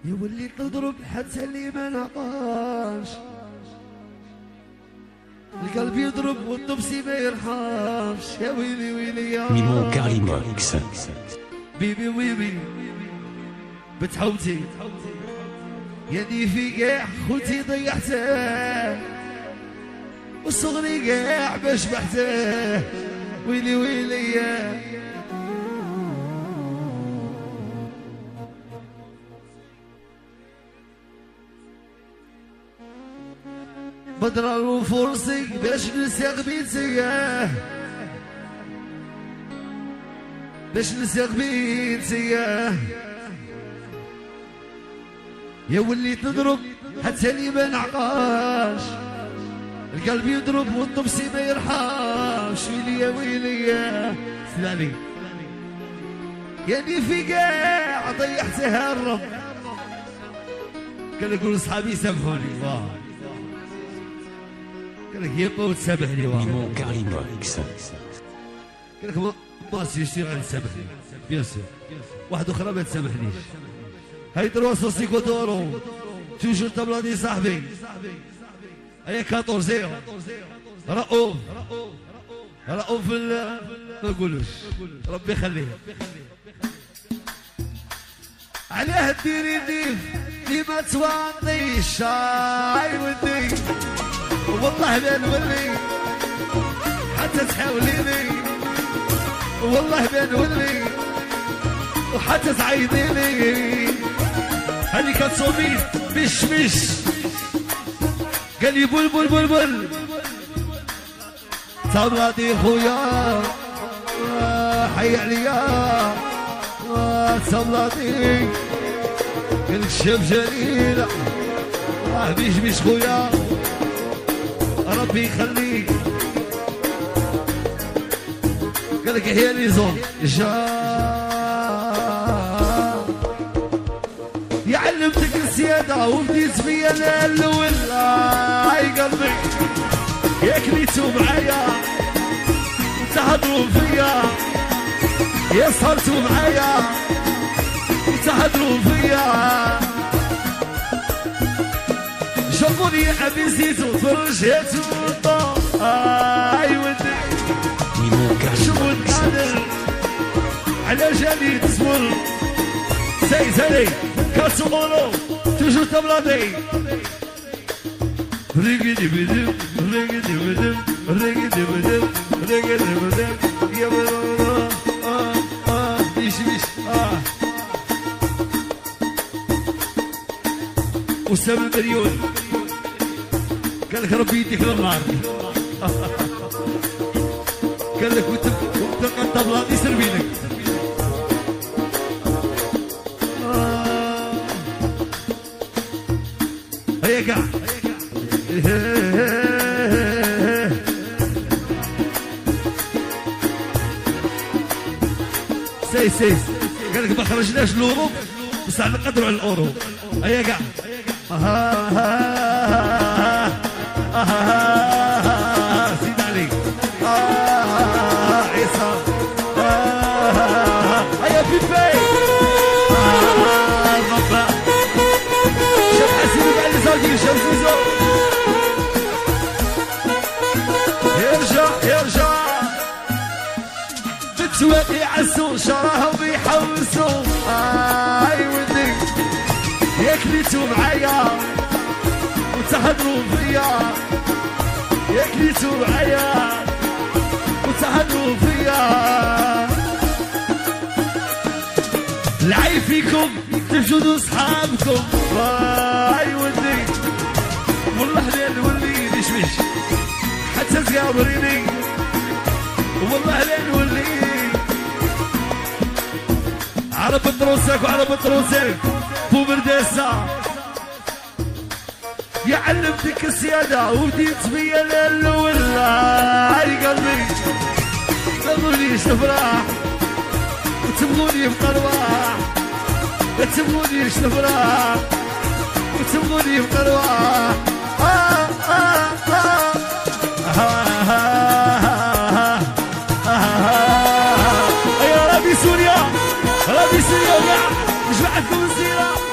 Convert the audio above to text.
يولي تضرب حتى اللي ما نعقاش، القلب يضرب والطبسي ما يرحمش. يا ويلي ويلي يا ميمو كاريموكس. بيبي ويبي بتحوتي يدي في قاع خوتي ضيعته، والصغري قاع باش بحته. ويلي ويلي يا بدر وفرسي باش نسيق بيتي، باش نسيق بيتي. يا ولي تضرب حتى اللي ما نعقاش، القلب يضرب والطبسي ما يرحمش. ويلي يا ويلي يا سلامي يعني في قاع ضيعتها الرب. كان يقول اصحابي سامحوني، واه قال لك يبا وتسامحني. ميمو كاريموكس. قال لك ما سيشتي غادي تسامحني بيان سور، واحد اخرى ما تسامحنيش. هاي دروس سيكو دورو توجور طبلادي صاحبي. هيا 14 رؤوف رؤوف ما نقولوش ربي يخليه. علاه ديري ضيف اللي ما توانطيش. هاي ودي والله ما نولي حتى تحاوليني، والله ما نولي وحتى تعيطيني. هاني كتصومي مش قال لي بلبل بلبل طبلاتي خويا حي عليا طبلاتي. قال لك شاف جليل مش خويا ربي يخليك. قال لك هي اللي زون علمتك السيادة وبديت بيا انا الاول. هاي قلبي يا كليتو معايا وتهضروا فيا، يا صرتوا معايا وتهضروا فيا. شوفوني عبي زيتو فرجيتو الضوء. هاي ودي شوفوا القادر على جالي تصبر. سالي كاتسوغولو توجور طبلادي. ريقدي بدم ريقدي بدم ريقدي بدم ريقدي بدم يا بابا بيش أسامة مريون قال لك ربي يديك للنار. قال لك وانت الطبلادي سربيلك. هيا قاع سي قال لك ما خرجناش الاوروب بس نقدروا على الاوروب. هيا قاع زيد عليك عيسى. هيا بيبي يرجع تتوالي عسو شراها ويحوسو. هاي ودي يا كليتو معايا وتهضروا فيا، يا كليتو معايا وتهضروا فيا. العيب فيكم تفجدوا صحابكم. هاي ودي والله لا نولي مش حتى تقابريني، والله لا نولي. عرب دروسك وعرب دروسك فو برداسة. يا علمتك السيادة وبديت بيا الاول. هاي قلبي ما تبغونيش نفرح وتبغوني بقرواح، ما تبغونيش نفرح وتبغوني بقرواح. يا ربي سوريا ربي سوريا مش بعدكم السيرة.